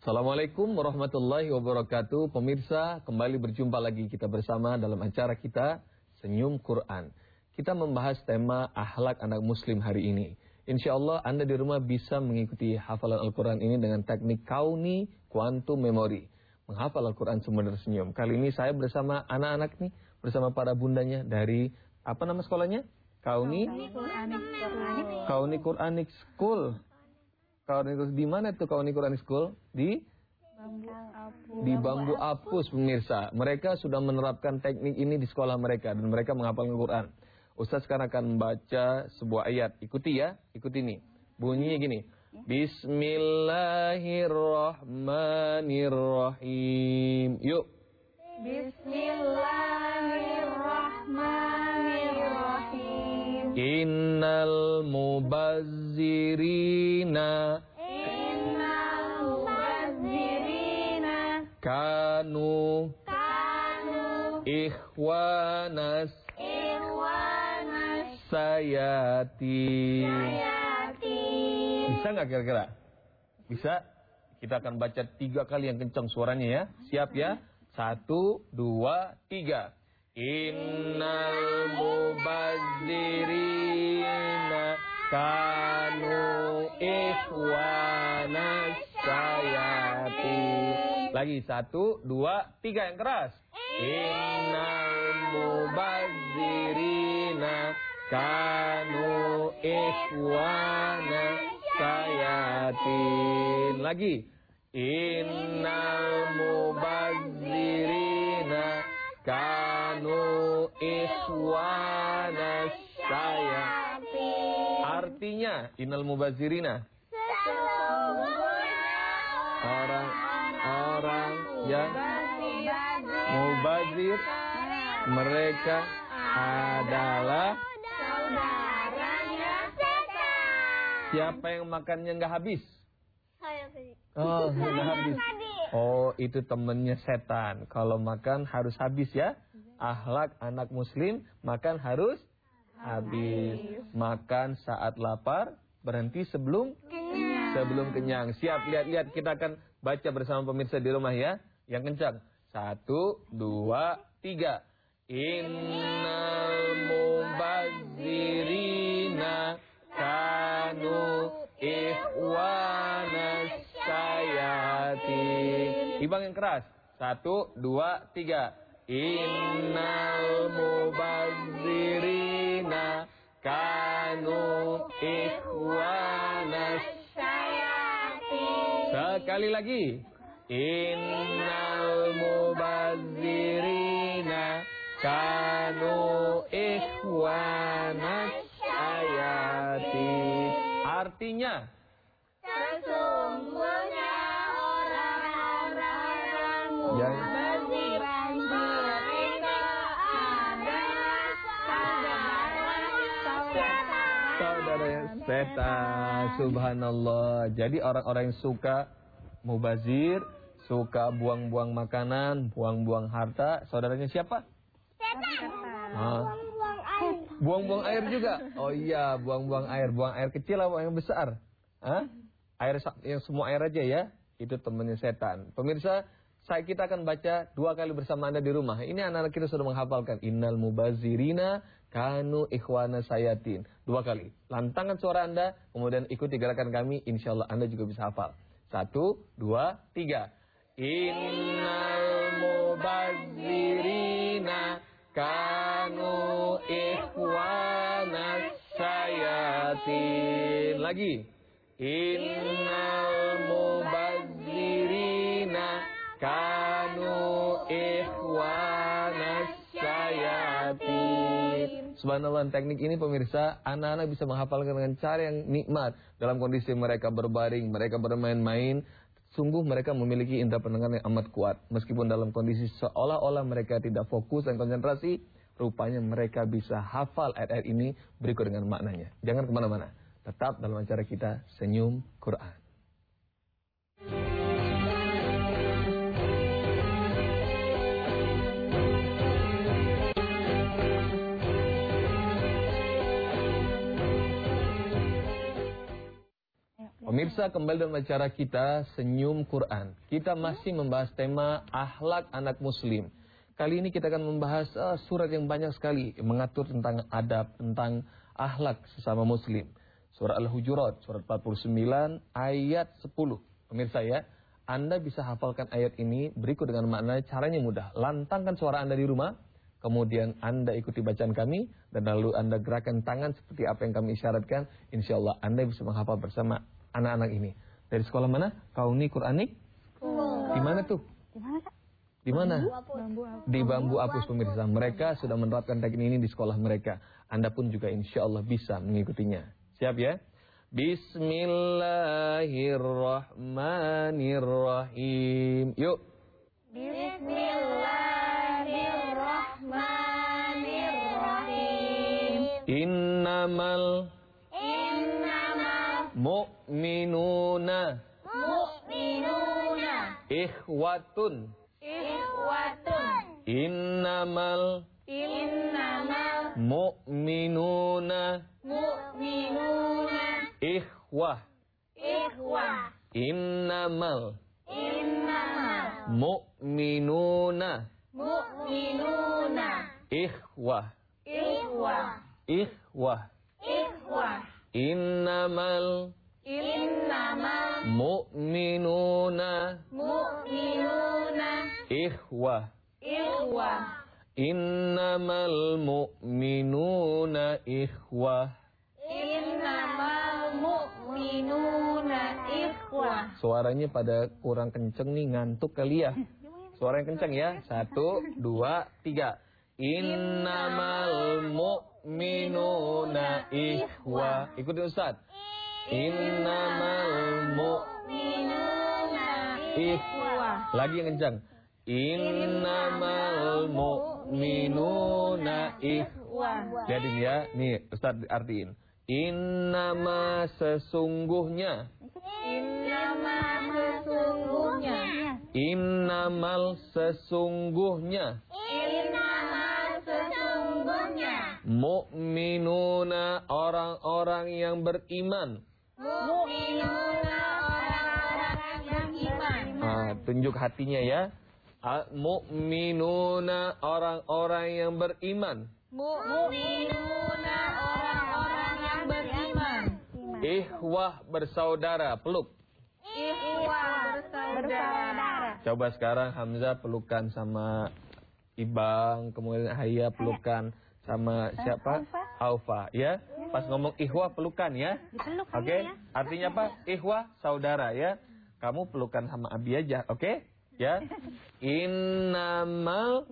Assalamualaikum warahmatullahi wabarakatuh. Pemirsa, kembali berjumpa lagi kita bersama dalam acara kita Senyum Quran. Kita membahas tema akhlak anak muslim hari ini. Insya Allah Anda di rumah bisa mengikuti hafalan Al-Quran ini dengan teknik kauni quantum memory. Menghafal Al-Quran semua tersenyum. Kali ini saya bersama anak-anak nih, bersama para bundanya dari, apa nama sekolahnya? Kauni Quranic School. Di mana tuh Kauni Quranic School? Di Bambu Apus, pemirsa. Mereka sudah menerapkan teknik ini di sekolah mereka dan mereka menghafal Al-Quran. Ustaz sekarang akan membaca sebuah ayat. Ikuti ya, ikuti nih. Bunyinya gini. Bismillahirrahmanirrahim. Yuk. Bismillahirrahmanirrahim. Innal mubazzirina kanu ikhwanas sayati. Bisa nggak kira-kira? Bisa? Kita akan baca 3 kali yang kencang suaranya ya. Siap ya? 1, 2, 3. Innal mubazzirina kanu ikhwanas sayati. Lagi 1, 2, 3 yang keras. Innal mubazzirina kanu ikhwanas sayatin. Lagi. Innal mubazzirina kanu ikhwanas sayatin. Artinya innal mubazzirina, orang yang mubazir, mereka adalah siapa yang makannya nggak habis? Oh, nggak habis. Oh, itu temennya setan. Kalau makan harus habis ya. Akhlak anak muslim, makan harus habis. Makan saat lapar, berhenti sebelum kenyang. Siap, lihat-lihat, kita akan baca bersama pemirsa di rumah ya. Yang kencang. 1, 2, 3. Innal mubazzirina kanu ikhwanas sayatin. Ibang yang keras. 1, 2, 3. Innal mubazzirina kanu ikhwanas sayatin. Sekali lagi. Innal mubazzirina kanu ikhwanas sayatin. Artinya, sesungguhnya orang-orang mubazir mereka adalah saudara setan. Subhanallah. Jadi orang-orang yang suka mubazir, suka buang-buang makanan, buang-buang harta, saudaranya siapa? setan. Buang-buang air. Buang-buang air juga. Oh iya, buang-buang air. Buang air kecil apa yang besar? Air yang semua air aja ya. Itu temannya setan. Pemirsa, kita akan baca 2 kali bersama Anda di rumah. Ini anak-anak kita sudah menghafalkan. Innal mubazzirina kanu ikhwana sayatin. 2 kali. Lantangkan suara Anda, kemudian ikuti gerakan kami. Insya Allah Anda juga bisa hafal. 1, 2, 3. Innal mubazzirina kanu ikhwanas sayatin. Lagi. Innal mubazzirina kanu ikhwanas sayatin. Subhanallah, teknik ini pemirsa, anak-anak bisa menghafalkan dengan cara yang nikmat. Dalam kondisi mereka berbaring, mereka bermain-main, sungguh mereka memiliki indera pendengaran yang amat kuat. Meskipun dalam kondisi seolah-olah mereka tidak fokus dan konsentrasi, rupanya mereka bisa hafal ayat-ayat ini berikut dengan maknanya. Jangan kemana-mana. Tetap dalam acara kita Senyum Quran. Pemirsa, kembali dalam acara kita Senyum Quran. Kita masih membahas tema akhlak anak muslim. Kali ini kita akan membahas surat yang banyak sekali yang mengatur tentang adab, tentang akhlak sesama muslim. Surah Al-Hujurat, surat 49 ayat 10. Pemirsa ya, Anda bisa hafalkan ayat ini berikut dengan makna. Caranya mudah. Lantangkan suara Anda di rumah, kemudian Anda ikuti bacaan kami, dan lalu Anda gerakan tangan seperti apa yang kami isyaratkan. Insya Allah Anda bisa menghafal bersama anak-anak ini. Dari sekolah mana? Kauni Quranik? Di mana tuh? Di mana? Di Bambu Apus, pemirsa. Mereka sudah menerapkan teknik ini di sekolah mereka. Anda pun juga insya Allah bisa mengikutinya. Siap ya? Bismillahirrahmanirrahim. Yuk. Bismillahirrahmanirrahim. Innamal mu'minuna ikhwatun. Innamal mu'minuna ikhwah. Innamal mu'minuna ikhwah. Ikhwah. Innamal mu'minuna ikhwah. Innamal mu'minuna ikhwah. Suaranya pada kurang kenceng nih, ngantuk kali ya. Suara yang kenceng ya. 1, 2, 3. Innamal mu'minuna ikhwah. Ikutin Ustaz. Innamal mu'minuna ikhwah. Lagi yang kencang. Innamal mu'minuna ikhwah. Lihatin ya. Nih Ustaz artiin. Innama sesungguhnya. Innamal sesungguhnya. Mu'minuna orang-orang yang beriman. Tunjuk hatinya ya. Mu'minuna orang-orang yang beriman. Ikhwah bersaudara, peluk. Coba sekarang Hamzah pelukan sama Ibang, kemudian Haya pelukan sama siapa? Aufa, ya. Pas ngomong ikhwah pelukan ya. Oke? Artinya apa? Ikhwah saudara ya. Kamu pelukan sama Abi aja, oke? Ya. Innamal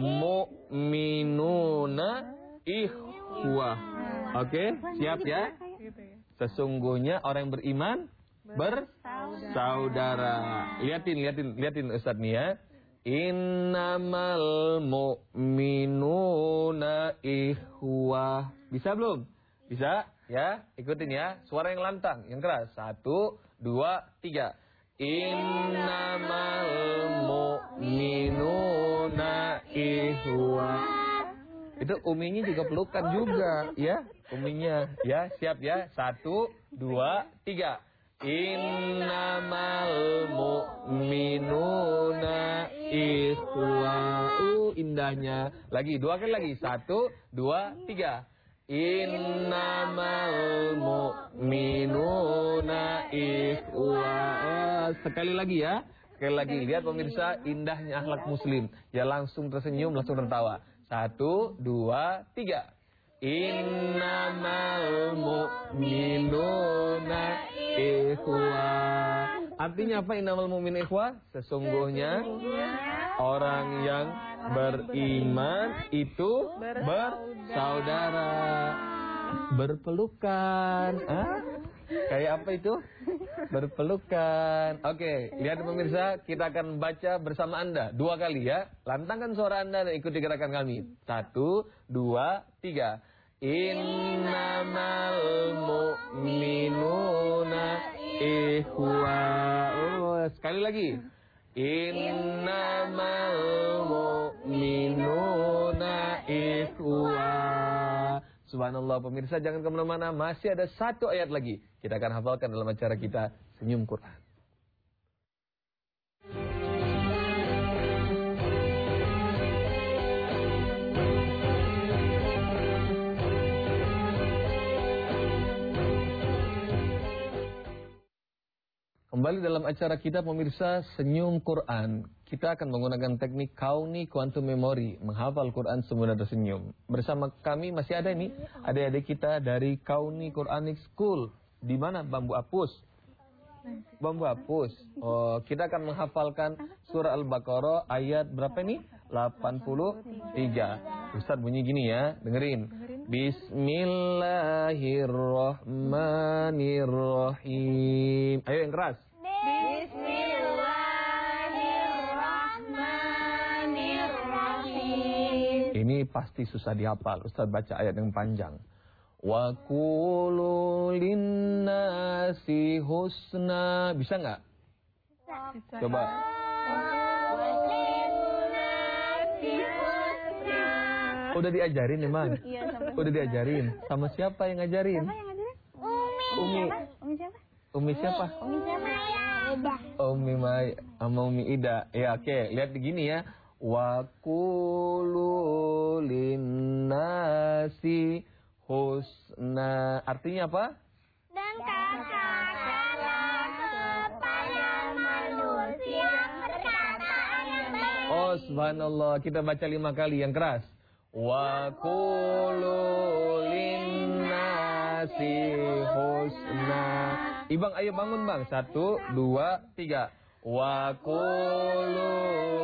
mu'minuna ikhwah. Oke? Siap ya? Sesungguhnya orang yang beriman bersaudara. Lihatin Ustaz nih ya. Innamal mu'minuna ikhwah. Bisa belum? Bisa? Ya, ikutin ya. Suara yang lantang, yang keras. 1, 2, 3. Innamal mu'minuna ikhwah. Itu uminya juga pelukan juga, ya. Uminya, ya. Siap ya. 1, 2, 3. Innamal mu'minuna ikhwah. Indahnya. Lagi, 2 kali lagi. 1, 2, 3. Innamal mu'minuna ikhwah. Sekali lagi ya. Sekali lagi. Lihat pemirsa, indahnya akhlak muslim. Ya langsung tersenyum, langsung tertawa. 1, 2, 3. Innamal mu'minuna ikhwah. Artinya apa innamal mu'minuna ikhwah? Sesungguhnya orang yang beriman itu bersaudara, berpelukan. Kayak apa itu? Berpelukan. Oke, lihat pemirsa, kita akan baca bersama Anda 2 kali ya. Lantangkan suara Anda dan ikuti gerakan kami. 1, 2, 3. Innamal mu'minuna ikhwah. Sekali lagi. Innamal mu'minuna ikhwah. Subhanallah pemirsa, jangan kemana-mana, masih ada satu ayat lagi. Kita akan hafalkan dalam acara kita Senyum Quran. Kembali dalam acara kita pemirsa Senyum Quran. Kita akan menggunakan teknik kauni quantum memory, menghafal Quran sambil tersenyum. Bersama kami masih ada ini adik-adik kita dari Kauni Quranic School. Di mana Bambu Apus? Bambu Apus. Oh, kita akan menghafalkan surah Al-Baqarah ayat berapa ini? 83. Ustaz bunyi gini ya, dengerin. Bismillahirrahmanirrahim. Ayo yang keras. Bismillahirrahmanirrahim. Ini pasti susah dihafal. Ustaz baca ayat yang panjang. Wa qulu linnasi husna. Bisa nggak? Coba. Udah diajarin emang? Iya, Udah diajarin. Sama siapa yang ngajarin? Siapa yang ngajarin? Umi. Umi siapa? Umi siapa? Umi siapa? Ida. Umi Mai sama Umi Ida. Ya oke, lihat begini ya. Wa qulu linnasi husna. Artinya apa? Dan katakanlah kepada manusia perkataan yang baik. Oh subhanallah, kita baca 5 kali yang keras. Wa qulu linnasi husna. Ibang ayo bangun bang. 1, 2, 3. Wa qulu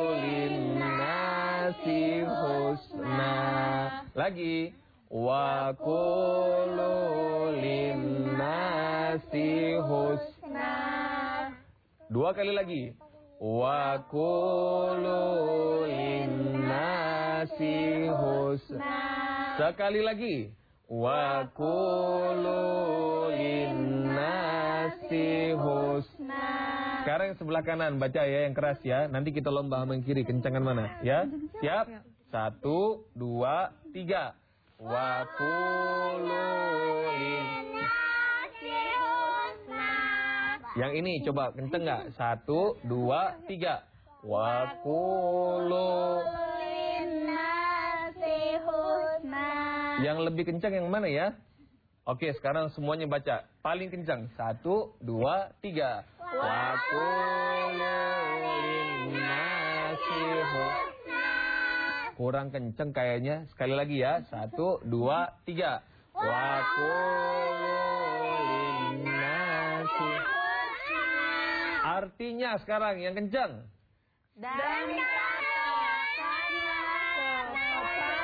linnasi husna. Lagi. Wa qulu linnasi husna. 2 kali lagi. Wa qulu linnasi husna. Sekali lagi. Wa qulu linnasi husna. Sekarang yang sebelah kanan baca ya yang keras ya. Nanti kita lomba sama yang kiri, kencangan mana ya? Siap? 1, 2, 3. Wa qulu linnasi husna. Yang ini coba kenceng nggak? 1, 2, 3. Wa qulu linnasi husna. Yang lebih kencang yang mana ya? Oke, sekarang semuanya baca. Paling kencang. 1, 2, 3. Wa qulu linnasi husna. Kurang kencang kayaknya. Sekali lagi ya. 1, 2, 3. Wa qulu linnasi husna. Artinya sekarang yang kencang. Dan katakanlah kepada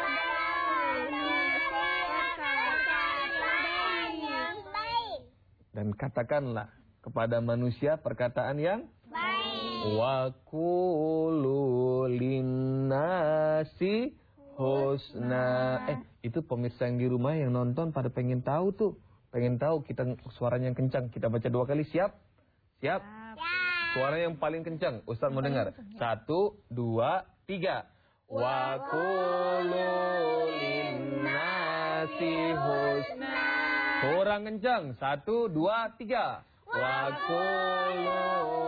perkataan yang baik. Dan katakanlah kepada manusia perkataan yang Baik. wa qulu linnasi husna. Itu pemirsa yang di rumah yang nonton pada pengen tahu tuh. Pengen tahu kita suaranya yang kencang. Kita baca 2 kali, siap? Siap? Suara yang paling kencang. Ustaz mau dengar. 1, 2, 3. Wa qulu linnasi husna. Kurang kencang. 1, 2, 3. Wa qulu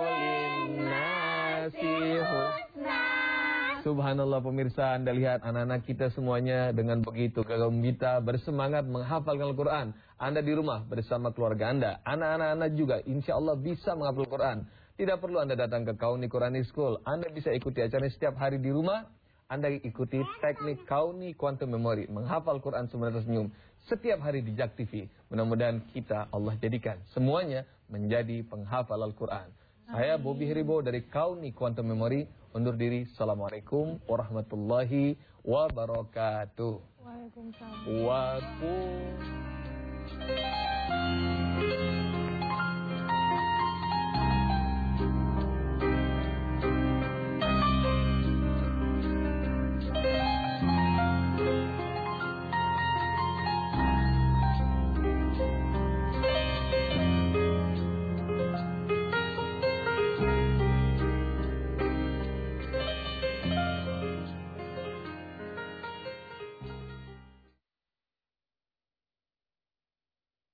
linnasi husna. Subhanallah pemirsa, Anda lihat anak-anak kita semuanya dengan begitu gembira bersemangat menghafalkan Al-Quran. Anda di rumah bersama keluarga Anda, anak-anak Anda juga insya Allah bisa menghafal Al-Quran. Tidak perlu Anda datang ke Kauni Quranic School. Anda bisa ikuti acara setiap hari di rumah. Anda ikuti teknik Kauni Quantum Memory, menghafal Quran sambil tersenyum setiap hari di JAK TV. Mudah-mudahan kita Allah jadikan semuanya menjadi penghafal Al-Quran. Saya Bobby Heribo dari Kauni Quantum Memory undur diri. Assalamualaikum warahmatullahi wabarakatuh. Waalaikumsalam. Waalaikumsalam.